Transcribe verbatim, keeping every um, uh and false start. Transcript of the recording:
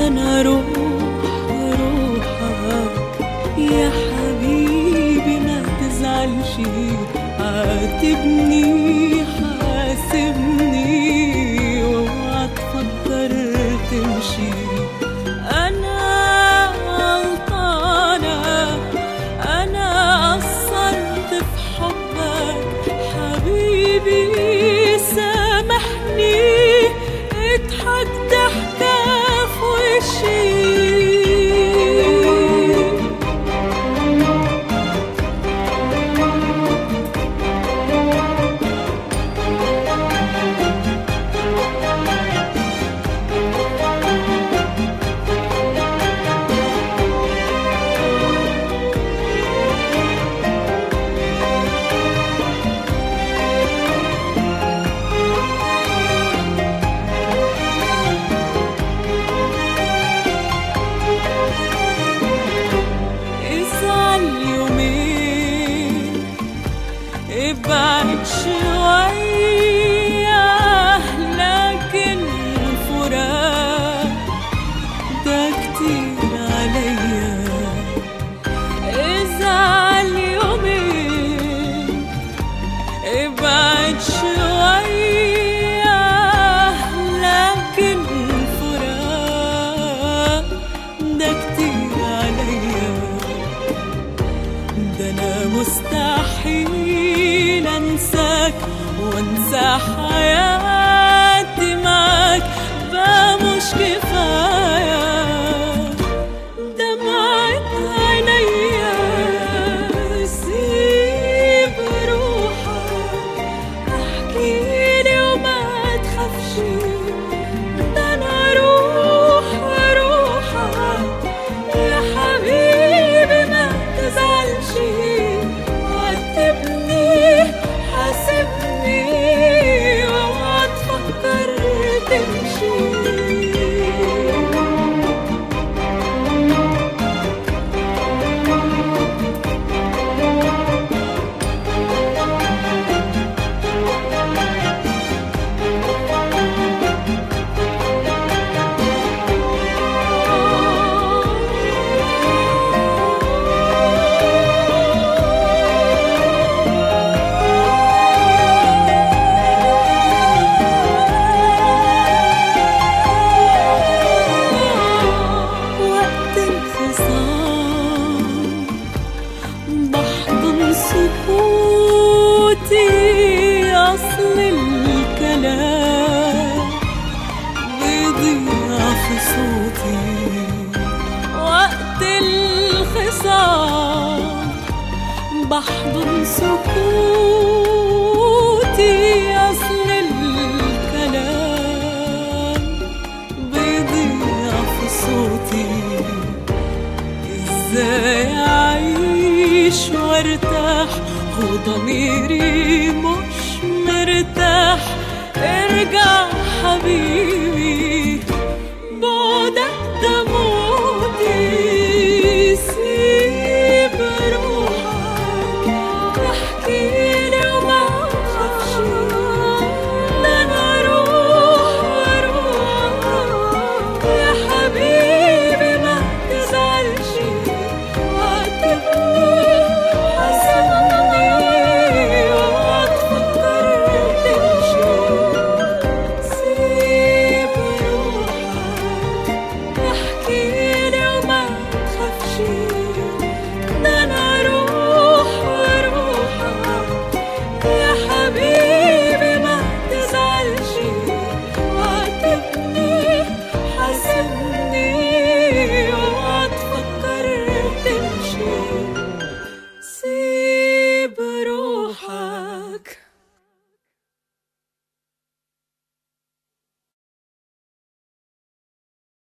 ده أنا روح روحك يا حبيبي، ما تزعلش، عاتبني حاسبني واوعى تفكر تمشي. أنا غلطانة، أنا قصرت في حبك حبيبي، سامحني، اضحك ضحكة في وشي. ابعد شوية لكن الفراق ده كتير عليا. ازعل يومين، ابعد شوية لكن الفراق ده كتير عليا. ده انا مستحيل انساك وانسى حياتي معاك، بقى مش كفايه دمعة عينيا. سيب روحك احكيلي وما تخافش، ده انا روح روحك يا حبيبي، ما تزعلش، حاسبني واوعى تفكر تمشي. سكوتي أصل الكلام بيضيع في صوتي وقت الخصام. بحضن سكوتي أصل الكلام بيضيع في صوتي. ازاي أعيش وارتاح وضميري مش مرتاح؟ ارجع حبيبي.